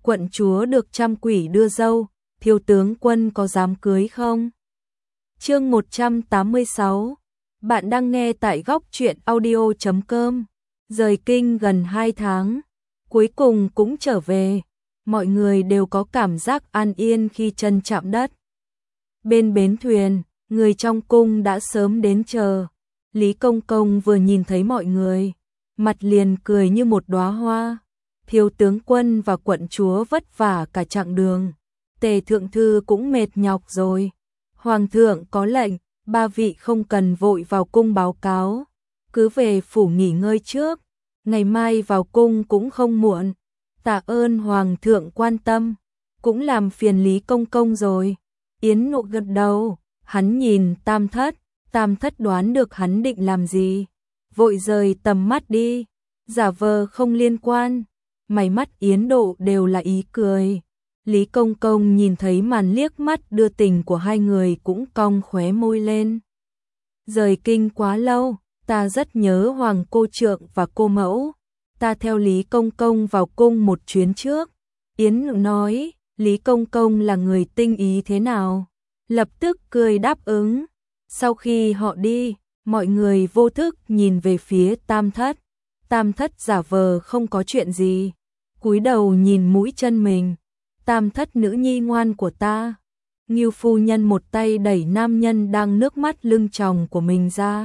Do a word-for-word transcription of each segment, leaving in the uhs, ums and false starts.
quận chúa được trăm quỷ đưa dâu, thiếu tướng quân có dám cưới không? Chương một trăm tám mươi sáu. Bạn đang nghe tại góc truyện audio chấm com. Rời kinh gần hai tháng, cuối cùng cũng trở về. Mọi người đều có cảm giác an yên khi chân chạm đất. Bên bến thuyền, người trong cung đã sớm đến chờ. Lý Công Công vừa nhìn thấy mọi người, mặt liền cười như một đóa hoa. Thiếu tướng quân và quận chúa vất vả cả chặng đường. Tề thượng thư cũng mệt nhọc rồi. Hoàng thượng có lệnh, ba vị không cần vội vào cung báo cáo. Cứ về phủ nghỉ ngơi trước. Ngày mai vào cung cũng không muộn. Tạ ơn Hoàng thượng quan tâm. Cũng làm phiền Lý Công Công rồi. Yến Nộ gật đầu. Hắn nhìn Tam Thất. Tam Thất đoán được hắn định làm gì. Vội rời tầm mắt đi. Giả vờ không liên quan. Mày mắt Yến Độ đều là ý cười. Lý Công Công nhìn thấy màn liếc mắt đưa tình của hai người cũng cong khóe môi lên. Rời kinh quá lâu, ta rất nhớ Hoàng cô trượng và cô mẫu. Ta theo Lý Công Công vào cung một chuyến trước. Yến nói, Lý Công Công là người tinh ý thế nào? Lập tức cười đáp ứng. Sau khi họ đi, mọi người vô thức nhìn về phía Tam Thất. Tam Thất giả vờ không có chuyện gì. Cúi đầu nhìn mũi chân mình. Tam Thất nữ nhi ngoan của ta. Ngưu phu nhân một tay đẩy nam nhân đang nước mắt lưng tròng của mình ra.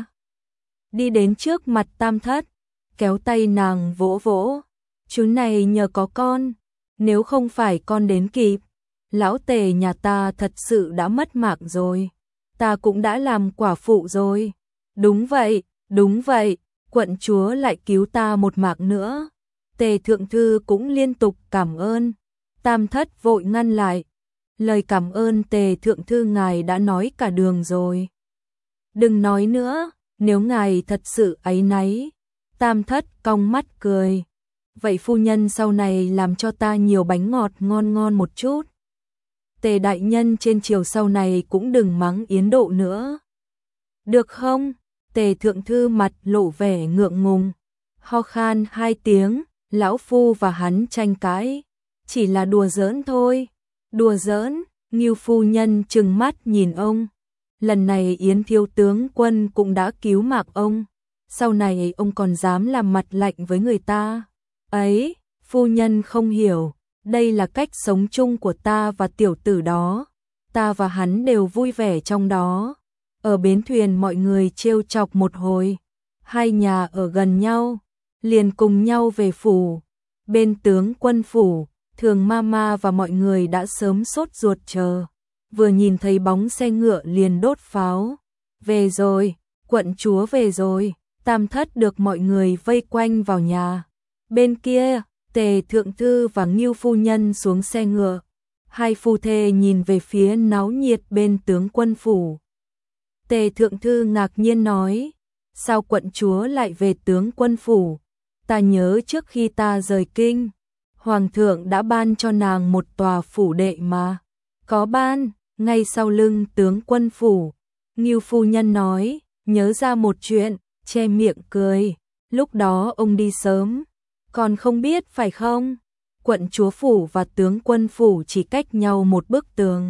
Đi đến trước mặt Tam Thất, kéo tay nàng vỗ vỗ. Chú này nhờ có con, nếu không phải con đến kịp, lão Tề nhà ta thật sự đã mất mạng rồi. Ta cũng đã làm quả phụ rồi. Đúng vậy, đúng vậy, quận chúa lại cứu ta một mạng nữa. Tề thượng thư cũng liên tục cảm ơn. Tam Thất vội ngăn lại. Lời cảm ơn Tề thượng thư ngài đã nói cả đường rồi. Đừng nói nữa, nếu ngài thật sự áy náy. Tam Thất cong mắt cười. Vậy phu nhân sau này làm cho ta nhiều bánh ngọt ngon ngon một chút. Tề đại nhân trên triều sau này cũng đừng mắng Yến Độ nữa. Được không? Tề thượng thư mặt lộ vẻ ngượng ngùng. Ho khan hai tiếng, lão phu và hắn tranh cãi. Chỉ là đùa giỡn thôi. Đùa giỡn, Ngưu phu nhân trừng mắt nhìn ông. Lần này Yến thiếu tướng quân cũng đã cứu mạng ông. Sau này ông còn dám làm mặt lạnh với người ta. Ấy, phu nhân không hiểu. Đây là cách sống chung của ta và tiểu tử đó. Ta và hắn đều vui vẻ trong đó. Ở bến thuyền mọi người trêu chọc một hồi. Hai nhà ở gần nhau, liền cùng nhau về phủ. Bên tướng quân phủ, Thường Mama và mọi người đã sớm sốt ruột chờ. Vừa nhìn thấy bóng xe ngựa liền đốt pháo. Về rồi, quận chúa về rồi. Tam Thất được mọi người vây quanh vào nhà. Bên kia, Tề thượng thư và Ngưu phu nhân xuống xe ngựa. Hai phu thê nhìn về phía náo nhiệt bên tướng quân phủ. Tề thượng thư ngạc nhiên nói, sao quận chúa lại về tướng quân phủ? Ta nhớ trước khi ta rời kinh, Hoàng thượng đã ban cho nàng một tòa phủ đệ mà. Có ban, ngay sau lưng tướng quân phủ. Ngưu phu nhân nói, nhớ ra một chuyện, che miệng cười. Lúc đó ông đi sớm, còn không biết phải không? Quận chúa phủ và tướng quân phủ chỉ cách nhau một bức tường.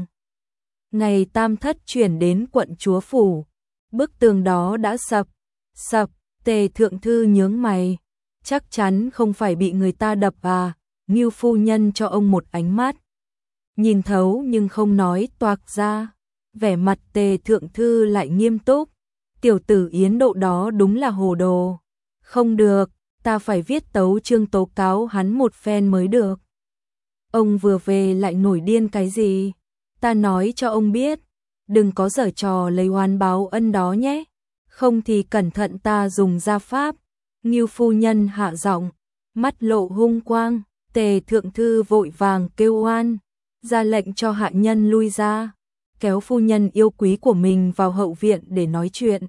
Ngày Tam Thất chuyển đến quận chúa phủ, bức tường đó đã sập. Sập, Tề thượng thư nhướng mày. Chắc chắn không phải bị người ta đập à? Ngưu phu nhân cho ông một ánh mắt. Nhìn thấu nhưng không nói toạc ra. Vẻ mặt Tề thượng thư lại nghiêm túc. Tiểu tử Yến Độ đó đúng là hồ đồ. Không được, ta phải viết tấu chương tố cáo hắn một phen mới được. Ông vừa về lại nổi điên cái gì? Ta nói cho ông biết, đừng có giở trò lấy oán báo ân đó nhé. Không thì cẩn thận ta dùng gia pháp. Ngưu phu nhân hạ giọng, mắt lộ hung quang. Tề thượng thư vội vàng kêu oan, ra lệnh cho hạ nhân lui ra, kéo phu nhân yêu quý của mình vào hậu viện để nói chuyện.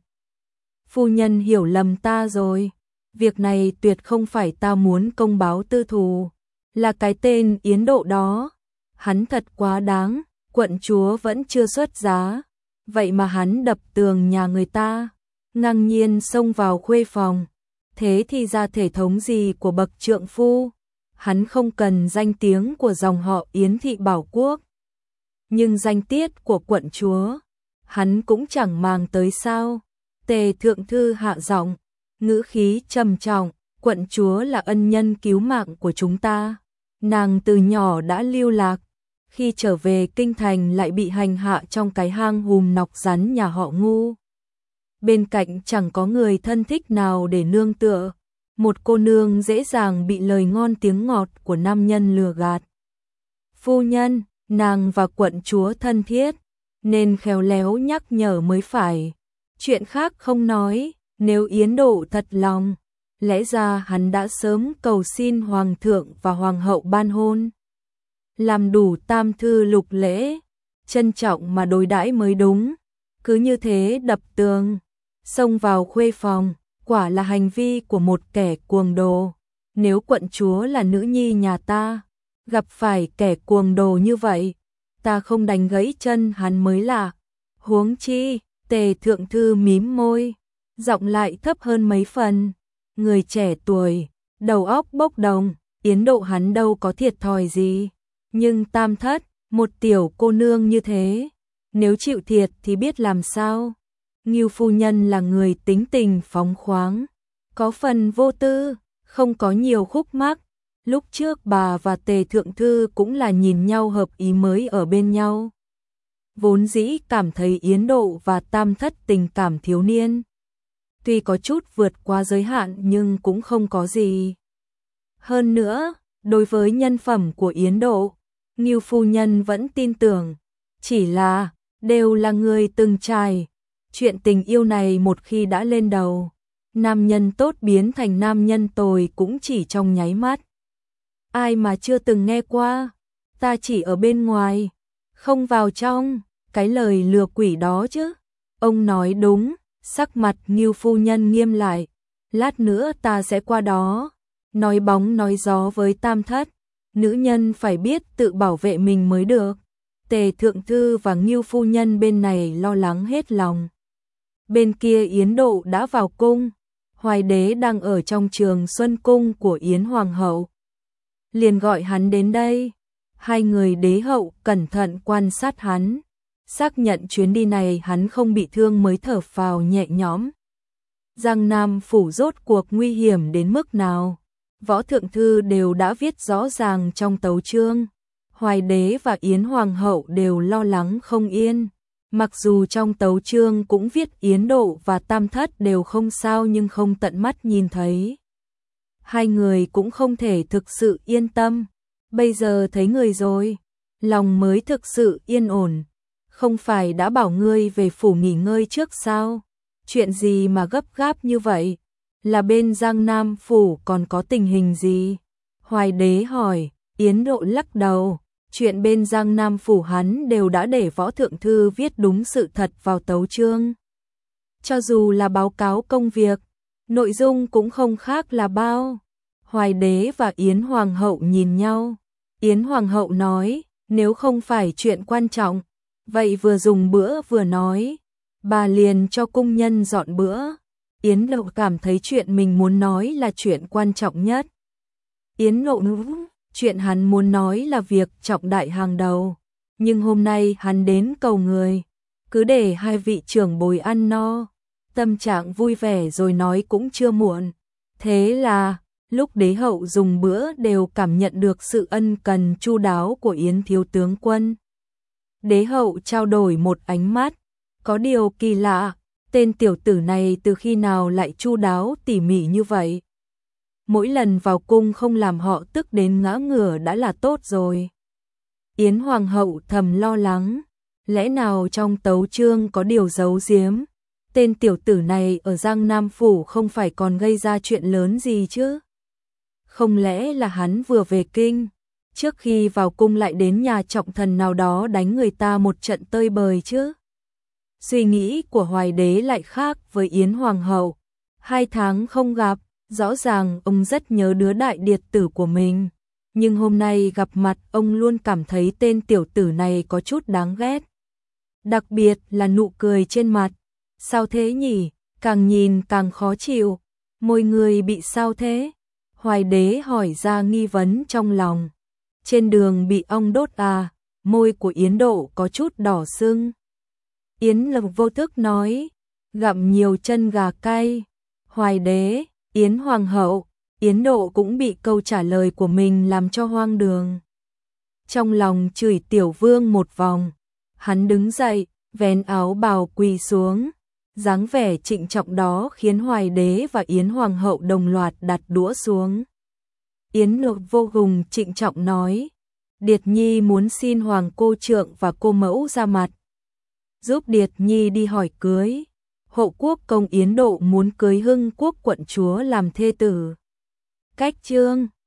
Phu nhân hiểu lầm ta rồi. Việc này tuyệt không phải ta muốn công báo tư thù. Là cái tên Yến Độ đó. Hắn thật quá đáng. Quận chúa vẫn chưa xuất giá. Vậy mà hắn đập tường nhà người ta, ngang nhiên xông vào khuê phòng. Thế thì ra thể thống gì của bậc trượng phu? hắn không cần danh tiếng của dòng họ Yến thị Bảo Quốc. Nhưng danh tiết của quận chúa, hắn cũng chẳng màng tới sao. Tề thượng thư hạ giọng, ngữ khí trầm trọng, quận chúa là ân nhân cứu mạng của chúng ta. Nàng từ nhỏ đã lưu lạc, khi trở về kinh thành lại bị hành hạ trong cái hang hùm nọc rắn nhà họ Ngu. Bên cạnh chẳng có người thân thích nào để nương tựa, một cô nương dễ dàng bị lời ngon tiếng ngọt của nam nhân lừa gạt. Phu nhân, nàng và quận chúa thân thiết, nên khéo léo nhắc nhở mới phải. Chuyện khác không nói, nếu Yến Độ thật lòng, lẽ ra hắn đã sớm cầu xin hoàng thượng và hoàng hậu ban hôn. Làm đủ tam thư lục lễ, trân trọng mà đối đãi mới đúng. Cứ như thế đập tường, xông vào khuê phòng, quả là hành vi của một kẻ cuồng đồ. Nếu quận chúa là nữ nhi nhà ta, gặp phải kẻ cuồng đồ như vậy, ta không đánh gãy chân hắn mới lạ. Huống chi, Tề thượng thư mím môi, giọng lại thấp hơn mấy phần. Người trẻ tuổi, đầu óc bốc đồng, Yến Độ hắn đâu có thiệt thòi gì. Nhưng tam thất, một tiểu cô nương như thế, nếu chịu thiệt thì biết làm sao. Ngưu phu nhân là người tính tình phóng khoáng, có phần vô tư, không có nhiều khúc mắc. Lúc trước bà và Tề thượng thư cũng là nhìn nhau hợp ý mới ở bên nhau. Vốn dĩ cảm thấy Yến Độ và tam thất tình cảm thiếu niên, tuy có chút vượt qua giới hạn nhưng cũng không có gì. Hơn nữa, đối với nhân phẩm của Yến Độ, Ngưu phu nhân vẫn tin tưởng, chỉ là đều là người từng trải. Chuyện tình yêu này một khi đã lên đầu, nam nhân tốt biến thành nam nhân tồi cũng chỉ trong nháy mắt. Ai mà chưa từng nghe qua, ta chỉ ở bên ngoài, không vào trong, cái lời lừa quỷ đó chứ. Ông nói đúng, sắc mặt Ngưu phu nhân nghiêm lại, lát nữa ta sẽ qua đó, nói bóng nói gió với tam thất. Nữ nhân phải biết tự bảo vệ mình mới được. Tề thượng thư và Ngưu phu nhân bên này lo lắng hết lòng. Bên kia Yến Độ đã vào cung, Hoài đế đang ở trong trường Xuân Cung của Yến Hoàng hậu. Liền gọi hắn đến đây. Hai người đế hậu cẩn thận quan sát hắn, xác nhận chuyến đi này hắn không bị thương mới thở phào nhẹ nhõm. Giang Nam phủ rốt cuộc nguy hiểm đến mức nào, võ thượng thư đều đã viết rõ ràng trong tấu chương. Hoài đế và Yến Hoàng hậu đều lo lắng không yên. Mặc dù trong tấu chương cũng viết Yến Độ và tam thất đều không sao nhưng không tận mắt nhìn thấy, hai người cũng không thể thực sự yên tâm. Bây giờ thấy người rồi, lòng mới thực sự yên ổn. Không phải đã bảo ngươi về phủ nghỉ ngơi trước sao? Chuyện gì mà gấp gáp như vậy? Là bên Giang Nam phủ còn có tình hình gì? Hoài đế hỏi. Yến Độ lắc đầu. Chuyện bên Giang Nam phủ hắn đều đã để võ thượng thư viết đúng sự thật vào tấu chương. Cho dù là báo cáo công việc, nội dung cũng không khác là bao. Hoài đế và Yến Hoàng hậu nhìn nhau. Yến Hoàng hậu nói, nếu không phải chuyện quan trọng, vậy vừa dùng bữa vừa nói, bà liền cho cung nhân dọn bữa. Yến Độ cảm thấy chuyện mình muốn nói là chuyện quan trọng nhất. Yến Độ chuyện hắn muốn nói là việc trọng đại hàng đầu, nhưng hôm nay hắn đến cầu người, cứ để hai vị trưởng bối ăn no, tâm trạng vui vẻ rồi nói cũng chưa muộn. Thế là, lúc đế hậu dùng bữa đều cảm nhận được sự ân cần chu đáo của Yến thiếu tướng quân. Đế hậu trao đổi một ánh mắt, có điều kỳ lạ, tên tiểu tử này từ khi nào lại chu đáo tỉ mỉ như vậy? Mỗi lần vào cung không làm họ tức đến ngã ngửa đã là tốt rồi. Yến Hoàng hậu thầm lo lắng, lẽ nào trong tấu chương có điều giấu giếm? Tên tiểu tử này ở Giang Nam phủ không phải còn gây ra chuyện lớn gì chứ? Không lẽ là hắn vừa về kinh, trước khi vào cung lại đến nhà trọng thần nào đó đánh người ta một trận tơi bời chứ? Suy nghĩ của Hoài đế lại khác với Yến Hoàng hậu. Hai tháng không gặp, rõ ràng ông rất nhớ đứa đại điệt tử của mình. Nhưng hôm nay gặp mặt ông luôn cảm thấy tên tiểu tử này có chút đáng ghét. Đặc biệt là nụ cười trên mặt. Sao thế nhỉ? Càng nhìn càng khó chịu. Môi người bị sao thế? Hoài đế hỏi ra nghi vấn trong lòng. Trên đường bị ong đốt à? Môi của Yến Độ có chút đỏ sưng. Yến Lực vô thức nói, gặm nhiều chân gà cay. Hoài đế, Yến Hoàng hậu, Yến Độ cũng bị câu trả lời của mình làm cho hoang đường. Trong lòng chửi Tiểu Vương một vòng, hắn đứng dậy, vén áo bào quỳ xuống. Dáng vẻ trịnh trọng đó khiến Hoài đế và Yến Hoàng hậu đồng loạt đặt đũa xuống. Yến Lực vô cùng trịnh trọng nói, Điệt Nhi muốn xin Hoàng cô trượng và cô mẫu ra mặt, giúp Điệt Nhi đi hỏi cưới. Hộ quốc công Yến Độ muốn cưới Hưng Quốc quận chúa làm thê tử. Cách chương